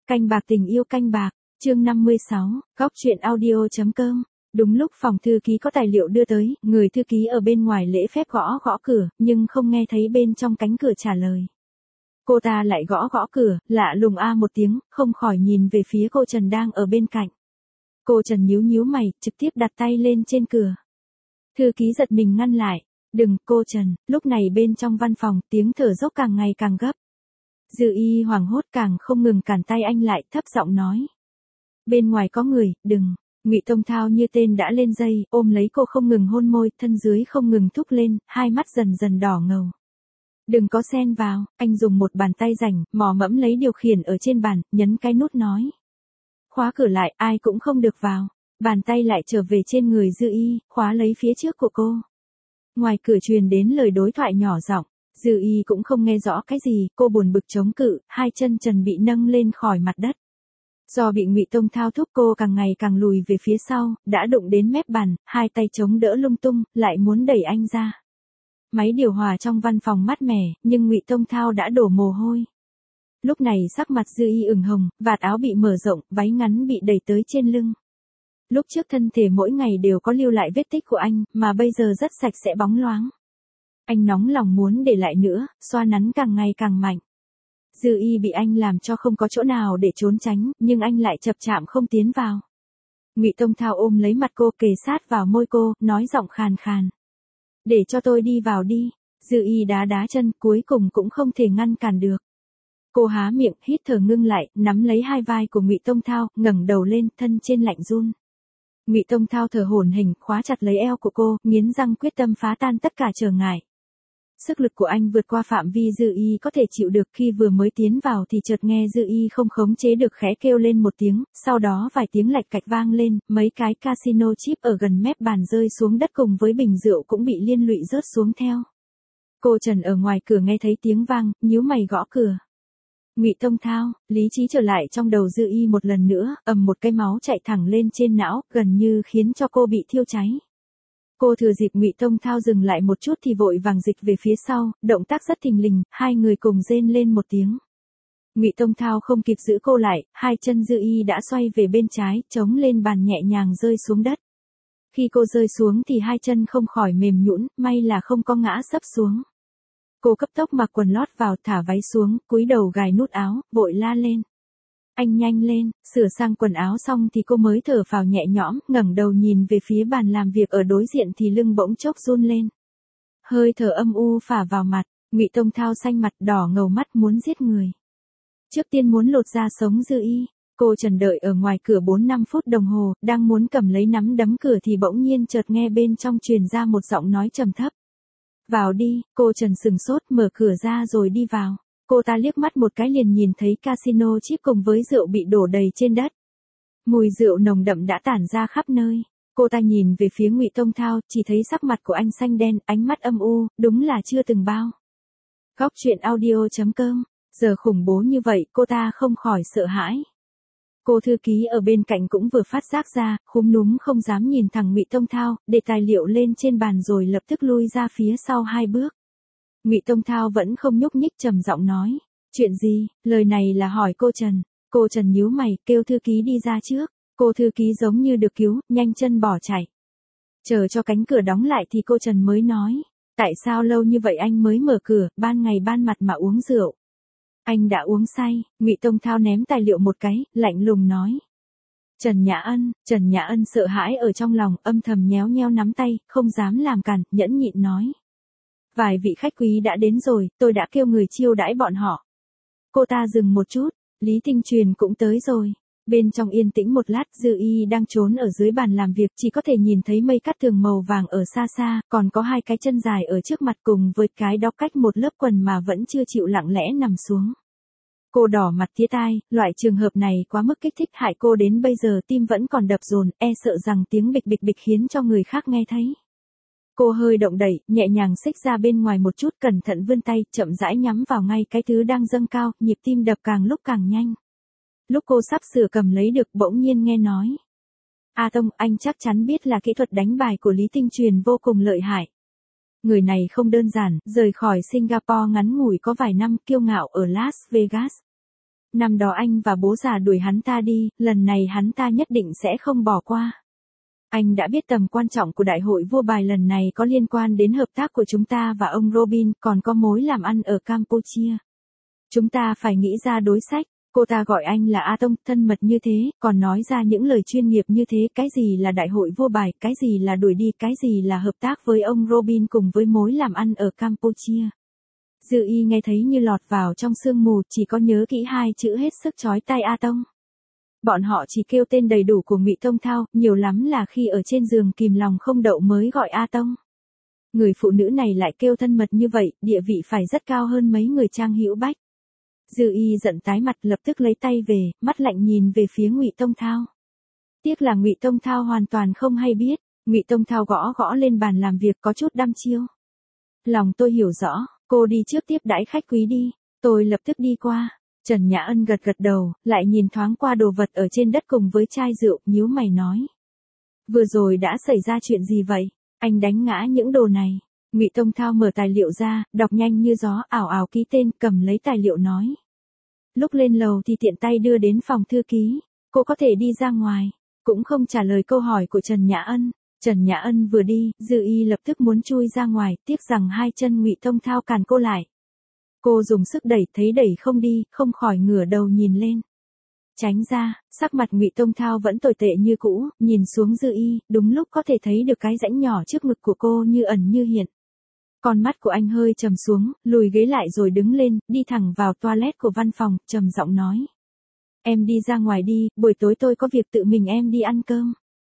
Canh bạc tình yêu canh bạc, chương 56, góc truyện audio.com. Đúng lúc phòng thư ký có tài liệu đưa tới, người thư ký ở bên ngoài lễ phép gõ gõ cửa, nhưng không nghe thấy bên trong cánh cửa trả lời. Cô ta lại gõ gõ cửa, lạ lùng một tiếng, không khỏi nhìn về phía cô Trần đang ở bên cạnh. Cô Trần nhíu nhíu mày, trực tiếp đặt tay lên trên cửa. Thư ký giật mình ngăn lại. Đừng, cô Trần. Lúc này bên trong văn phòng, tiếng thở dốc càng ngày càng gấp. Dư Y hoảng hốt càng không ngừng cản tay anh lại, thấp giọng nói. Bên ngoài có người, đừng. Ngụy Tông Thao như tên đã lên dây, ôm lấy cô không ngừng hôn môi, thân dưới không ngừng thúc lên, hai mắt dần dần đỏ ngầu. Đừng có xen vào, anh dùng một bàn tay rảnh, mò mẫm lấy điều khiển ở trên bàn, nhấn cái nút nói. Khóa cửa lại, ai cũng không được vào. Bàn tay lại trở về trên người Dư Y, khóa lấy phía trước của cô. Ngoài cửa truyền đến lời đối thoại nhỏ giọng. Dư Y cũng không nghe rõ cái gì, cô buồn bực chống cự, hai chân trần bị nâng lên khỏi mặt đất. Do bị Ngụy Tông Thao thúc cô càng ngày càng lùi về phía sau, đã đụng đến mép bàn, hai tay chống đỡ lung tung, lại muốn đẩy anh ra. Máy điều hòa trong văn phòng mát mẻ, nhưng Ngụy Tông Thao đã đổ mồ hôi. Lúc này sắc mặt Dư Y ửng hồng, vạt áo bị mở rộng, váy ngắn bị đẩy tới trên lưng. Lúc trước thân thể mỗi ngày đều có lưu lại vết tích của anh, mà bây giờ rất sạch sẽ bóng loáng. Anh nóng lòng muốn để lại nữa, xoa nắn càng ngày càng mạnh. Dư Y bị anh làm cho không có chỗ nào để trốn tránh, nhưng anh lại chập chạm không tiến vào. Ngụy Tông Thao ôm lấy mặt cô kề sát vào môi cô, nói giọng khàn khàn. Để cho tôi đi vào đi. Dư Y đá đá chân, cuối cùng cũng không thể ngăn cản được. Cô há miệng, hít thở ngưng lại, nắm lấy hai vai của Ngụy Tông Thao, ngẩng đầu lên, thân trên lạnh run. Ngụy Tông Thao thở hổn hển, khóa chặt lấy eo của cô, nghiến răng quyết tâm phá tan tất cả trở ngại. Sức lực của anh vượt qua phạm vi Dư Y có thể chịu được, khi vừa mới tiến vào thì chợt nghe Dư Y không khống chế được khẽ kêu lên một tiếng, sau đó vài tiếng lạch cạch vang lên, mấy cái casino chip ở gần mép bàn rơi xuống đất cùng với bình rượu cũng bị liên lụy rớt xuống theo. Cô Trần ở ngoài cửa nghe thấy tiếng vang, nhíu mày gõ cửa. Ngụy Tông Thao, lý trí trở lại trong đầu Dư Y một lần nữa, ầm một cái máu chạy thẳng lên trên não, gần như khiến cho cô bị thiêu cháy. Cô thừa dịp Ngụy Tông Thao dừng lại một chút thì vội vàng dịch về phía sau, động tác rất thình lình, hai người cùng rên lên một tiếng. Ngụy Tông Thao không kịp giữ cô lại, hai chân Dư Y đã xoay về bên trái, chống lên bàn nhẹ nhàng rơi xuống đất. Khi cô rơi xuống thì hai chân không khỏi mềm nhũn, may là không có ngã sấp xuống. Cô cấp tốc mặc quần lót vào, thả váy xuống, cúi đầu gài nút áo, vội la lên. Anh nhanh lên, sửa sang quần áo xong thì cô mới thở phào nhẹ nhõm, ngẩng đầu nhìn về phía bàn làm việc ở đối diện thì lưng bỗng chốc run lên. Hơi thở âm u phả vào mặt, Ngụy Tông Thao xanh mặt đỏ ngầu mắt muốn giết người. Trước tiên muốn lột da sống Dư Y, cô Trần đợi ở ngoài cửa 4-5 phút đồng hồ, đang muốn cầm lấy nắm đấm cửa thì bỗng nhiên chợt nghe bên trong truyền ra một giọng nói trầm thấp. Vào đi, cô Trần sừng sốt mở cửa ra rồi đi vào. Cô ta liếc mắt một cái liền nhìn thấy casino chip cùng với rượu bị đổ đầy trên đất. Mùi rượu nồng đậm đã tản ra khắp nơi. Cô ta nhìn về phía Ngụy Tông Thao, chỉ thấy sắc mặt của anh xanh đen, ánh mắt âm u, đúng là chưa từng bao. Góc truyện audio.com, giờ khủng bố như vậy, cô ta không khỏi sợ hãi. Cô thư ký ở bên cạnh cũng vừa phát giác ra, khúm núm không dám nhìn thẳng Ngụy Tông Thao, để tài liệu lên trên bàn rồi lập tức lui ra phía sau 2 bước. Ngụy Tông Thao vẫn không nhúc nhích, trầm giọng nói, chuyện gì? Lời này là hỏi cô Trần. Cô Trần nhíu mày, kêu thư ký đi ra trước. Cô thư ký giống như được cứu, nhanh chân bỏ chạy. Chờ cho cánh cửa đóng lại thì cô Trần mới nói, tại sao lâu như vậy anh mới mở cửa, ban ngày ban mặt mà uống rượu? Anh đã uống say. Ngụy Tông Thao ném tài liệu một cái, lạnh lùng nói. Trần Nhã Ân sợ hãi ở trong lòng, âm thầm nhéo nheo nắm tay, không dám làm cản, nhẫn nhịn nói. Vài vị khách quý đã đến rồi, tôi đã kêu người chiêu đãi bọn họ. Cô ta dừng một chút, Lý Tinh Truyền cũng tới rồi. Bên trong yên tĩnh một lát, Dư Y đang trốn ở dưới bàn làm việc, chỉ có thể nhìn thấy mây cát tường màu vàng ở xa xa, còn có 2 cái chân dài ở trước mặt cùng với cái đó cách một lớp quần mà vẫn chưa chịu lặng lẽ nằm xuống. Cô đỏ mặt tía tai, loại trường hợp này quá mức kích thích, hại cô đến bây giờ tim vẫn còn đập dồn, e sợ rằng tiếng bịch bịch bịch khiến cho người khác nghe thấy. Cô hơi động đẩy, nhẹ nhàng xích ra bên ngoài một chút, cẩn thận vươn tay, chậm rãi nhắm vào ngay cái thứ đang dâng cao, nhịp tim đập càng lúc càng nhanh. Lúc cô sắp sửa cầm lấy được, bỗng nhiên nghe nói. A Tông, anh chắc chắn biết là kỹ thuật đánh bài của Lý Tinh Truyền vô cùng lợi hại. Người này không đơn giản, rời khỏi Singapore ngắn ngủi có vài năm, kiêu ngạo ở Las Vegas. năm đó anh và bố già đuổi hắn ta đi, lần này hắn ta nhất định sẽ không bỏ qua. Anh đã biết tầm quan trọng của đại hội vua bài lần này có liên quan đến hợp tác của chúng ta và ông Robin, còn có mối làm ăn ở Campuchia. Chúng ta phải nghĩ ra đối sách. Cô ta gọi anh là A Tông, thân mật như thế, còn nói ra những lời chuyên nghiệp như thế, cái gì là đại hội vua bài, cái gì là đuổi đi, cái gì là hợp tác với ông Robin cùng với mối làm ăn ở Campuchia. Dư Y nghe thấy như lọt vào trong sương mù, chỉ có nhớ kỹ hai chữ hết sức chói tai A Tông. Bọn họ chỉ kêu tên đầy đủ của Ngụy Tông Thao, nhiều lắm là khi ở trên giường kìm lòng không đậu mới gọi A Tông. Người phụ nữ này lại kêu thân mật như vậy, địa vị phải rất cao hơn mấy người Trang Hữu Bách. Dư Y giận tái mặt, lập tức lấy tay về, mắt lạnh nhìn về phía Ngụy Tông Thao. Tiếc là Ngụy Tông Thao hoàn toàn không hay biết. Ngụy Tông Thao gõ gõ lên bàn làm việc có chút đăm chiêu. Lòng tôi hiểu rõ, cô đi trước tiếp đãi khách quý đi, tôi lập tức đi qua. Trần Nhã Ân gật gật đầu, lại nhìn thoáng qua đồ vật ở trên đất cùng với chai rượu, nhíu mày nói. Vừa rồi đã xảy ra chuyện gì vậy? Anh đánh ngã những đồ này. Ngụy Tông Thao mở tài liệu ra, đọc nhanh như gió, ảo ảo ký tên, cầm lấy tài liệu nói. Lúc lên lầu thì tiện tay đưa đến phòng thư ký, cô có thể đi ra ngoài, cũng không trả lời câu hỏi của Trần Nhã Ân. Trần Nhã Ân vừa đi, Dư Y lập tức muốn chui ra ngoài, tiếc rằng hai chân Ngụy Tông Thao cản cô lại. Cô dùng sức đẩy, thấy đẩy không đi, không khỏi ngửa đầu nhìn lên. Tránh ra, sắc mặt Ngụy Tông Thao vẫn tồi tệ như cũ, nhìn xuống Dư Y, đúng lúc có thể thấy được cái rãnh nhỏ trước ngực của cô như ẩn như hiện. Con mắt của anh hơi trầm xuống, lùi ghế lại rồi đứng lên, đi thẳng vào toilet của văn phòng, trầm giọng nói. Em đi ra ngoài đi, buổi tối tôi có việc tự mình em đi ăn cơm.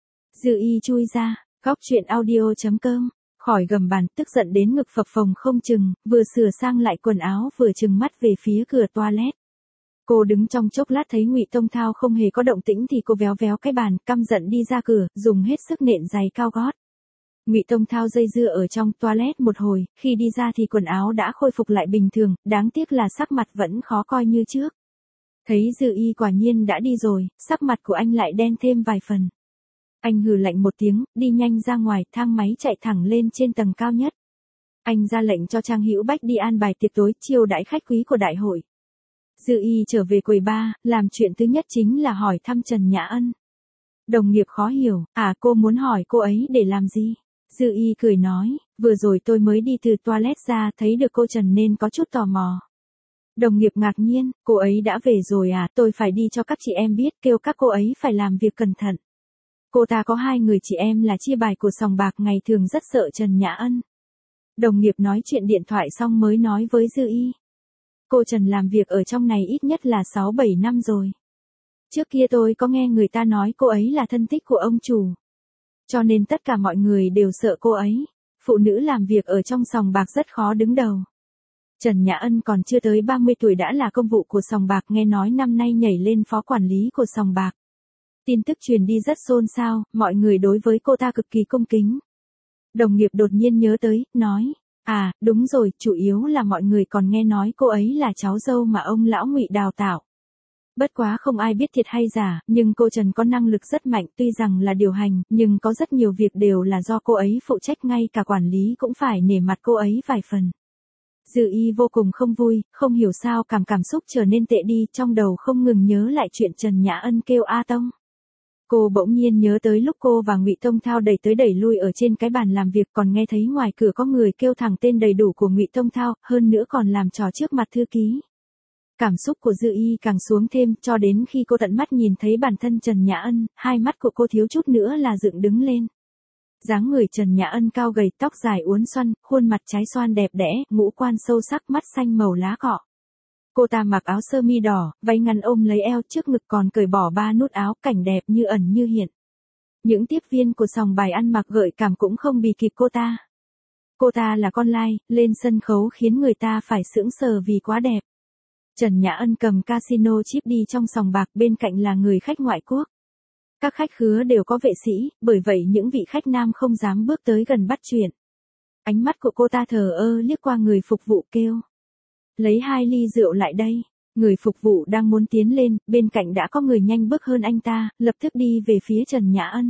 Dư Y chui ra, góc chuyện audio.com, khỏi gầm bàn, tức giận đến ngực phập phồng không chừng, vừa sửa sang lại quần áo vừa trừng mắt về phía cửa toilet. Cô đứng trong chốc lát thấy Ngụy Tông Thao không hề có động tĩnh thì cô véo véo cái bàn, căm giận đi ra cửa, dùng hết sức nện giày cao gót. Ngụy Tông Thao dây dưa ở trong toilet một hồi, khi đi ra thì quần áo đã khôi phục lại bình thường, đáng tiếc là sắc mặt vẫn khó coi như trước. Thấy Dư Y quả nhiên đã đi rồi, sắc mặt của anh lại đen thêm vài phần. Anh hừ lạnh một tiếng, đi nhanh ra ngoài, thang máy chạy thẳng lên trên tầng cao nhất. Anh ra lệnh cho Trang Hữu Bách đi an bài tiệc tối, chiêu đãi khách quý của đại hội. Dư Y trở về quầy bar, làm chuyện thứ nhất chính là hỏi thăm Trần Nhã Ân. Đồng nghiệp khó hiểu, cô muốn hỏi cô ấy để làm gì? Dư Y cười nói, vừa rồi tôi mới đi từ toilet ra, thấy được cô Trần nên có chút tò mò. Đồng nghiệp ngạc nhiên, cô ấy đã về rồi à? Tôi phải đi cho các chị em biết, kêu các cô ấy phải làm việc cẩn thận. Cô ta có hai người chị em là chia bài của sòng bạc, ngày thường rất sợ Trần Nhã Ân. Đồng nghiệp nói chuyện điện thoại xong mới nói với Dư Y. Cô Trần làm việc ở trong này ít nhất là 6-7 năm rồi. Trước kia tôi có nghe người ta nói cô ấy là thân tích của ông chủ. Cho nên tất cả mọi người đều sợ cô ấy. Phụ nữ làm việc ở trong sòng bạc rất khó đứng đầu. Trần Nhã Ân còn chưa tới 30 tuổi đã là công vụ của sòng bạc, nghe nói năm nay nhảy lên phó quản lý của sòng bạc. Tin tức truyền đi rất xôn xao, mọi người đối với cô ta cực kỳ cung kính. Đồng nghiệp đột nhiên nhớ tới, nói, đúng rồi, chủ yếu là mọi người còn nghe nói cô ấy là cháu dâu mà ông lão Ngụy đào tạo. Bất quá không ai biết thiệt hay giả, nhưng cô Trần có năng lực rất mạnh, tuy rằng là điều hành, nhưng có rất nhiều việc đều là do cô ấy phụ trách, ngay cả quản lý cũng phải nể mặt cô ấy vài phần. Dư Y vô cùng không vui, không hiểu sao cảm xúc trở nên tệ đi, trong đầu không ngừng nhớ lại chuyện Trần Nhã Ân kêu A Tông. Cô bỗng nhiên nhớ tới lúc cô và Ngụy Tông Thao đẩy tới đẩy lui ở trên cái bàn làm việc, còn nghe thấy ngoài cửa có người kêu thẳng tên đầy đủ của Ngụy Tông Thao, hơn nữa còn làm trò trước mặt thư ký. Cảm xúc của Dư Y càng xuống thêm, cho đến khi cô tận mắt nhìn thấy bản thân Trần Nhã Ân, hai mắt của cô thiếu chút nữa là dựng đứng lên. Dáng người Trần Nhã Ân cao gầy, tóc dài uốn xoăn, khuôn mặt trái xoan đẹp đẽ, ngũ quan sâu sắc, mắt xanh màu lá cọ. Cô ta mặc áo sơ mi đỏ, váy ngắn ôm lấy eo, trước ngực còn cởi bỏ 3 nút áo, cảnh đẹp như ẩn như hiện. Những tiếp viên của sòng bài ăn mặc gợi cảm cũng không bì kịp cô ta. Cô ta là con lai, lên sân khấu khiến người ta phải sững sờ vì quá đẹp. Trần Nhã Ân cầm casino chip đi trong sòng bạc, bên cạnh là người khách ngoại quốc. Các khách khứa đều có vệ sĩ, bởi vậy những vị khách nam không dám bước tới gần bắt chuyện. Ánh mắt của cô ta thờ ơ liếc qua người phục vụ kêu. Lấy 2 ly rượu lại đây. Người phục vụ đang muốn tiến lên, bên cạnh đã có người nhanh bước hơn anh ta, lập tức đi về phía Trần Nhã Ân.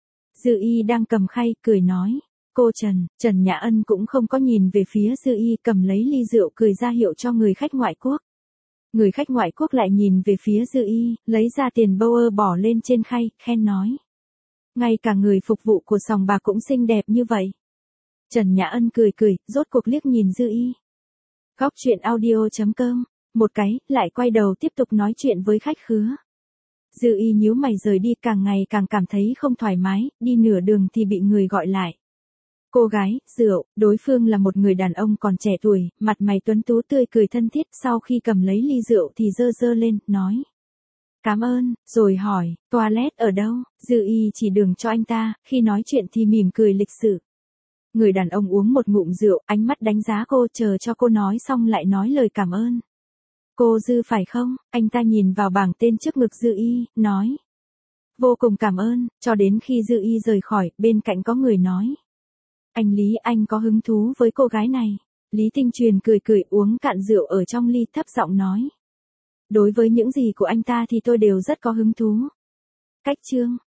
Dư Y đang cầm khay, cười nói. Cô Trần. Trần Nhã Ân cũng không có nhìn về phía Dư Y, cầm lấy ly rượu cười ra hiệu cho người khách ngoại quốc. Người khách ngoại quốc lại nhìn về phía Dư Y, lấy ra tiền Bauer bỏ lên trên khay, khen nói. Ngay cả người phục vụ của sòng bạc cũng xinh đẹp như vậy. Trần Nhã Ân cười cười, rốt cuộc liếc nhìn Dư Y. Góc chuyện audio.com, một cái, lại quay đầu tiếp tục nói chuyện với khách khứa. Dư Y nhíu mày rời đi, càng ngày càng cảm thấy không thoải mái, đi nửa đường thì bị người gọi lại. Cô gái, rượu, đối phương là một người đàn ông còn trẻ tuổi, mặt mày tuấn tú tươi cười thân thiết, sau khi cầm lấy ly rượu thì giơ giơ lên, nói. Cảm ơn, rồi hỏi, toilet ở đâu? Dư Y chỉ đường cho anh ta, khi nói chuyện thì mỉm cười lịch sự. Người đàn ông uống một ngụm rượu, ánh mắt đánh giá cô, chờ cho cô nói xong lại nói lời cảm ơn. Cô Dư phải không? Anh ta nhìn vào bảng tên trước ngực Dư Y, nói. Vô cùng cảm ơn, cho đến khi Dư Y rời khỏi, bên cạnh có người nói. Anh Lý, anh có hứng thú với cô gái này. Lý Tinh Truyền cười cười uống cạn rượu ở trong ly, thấp giọng nói. Đối với những gì của anh ta thì tôi đều rất có hứng thú. Cách chương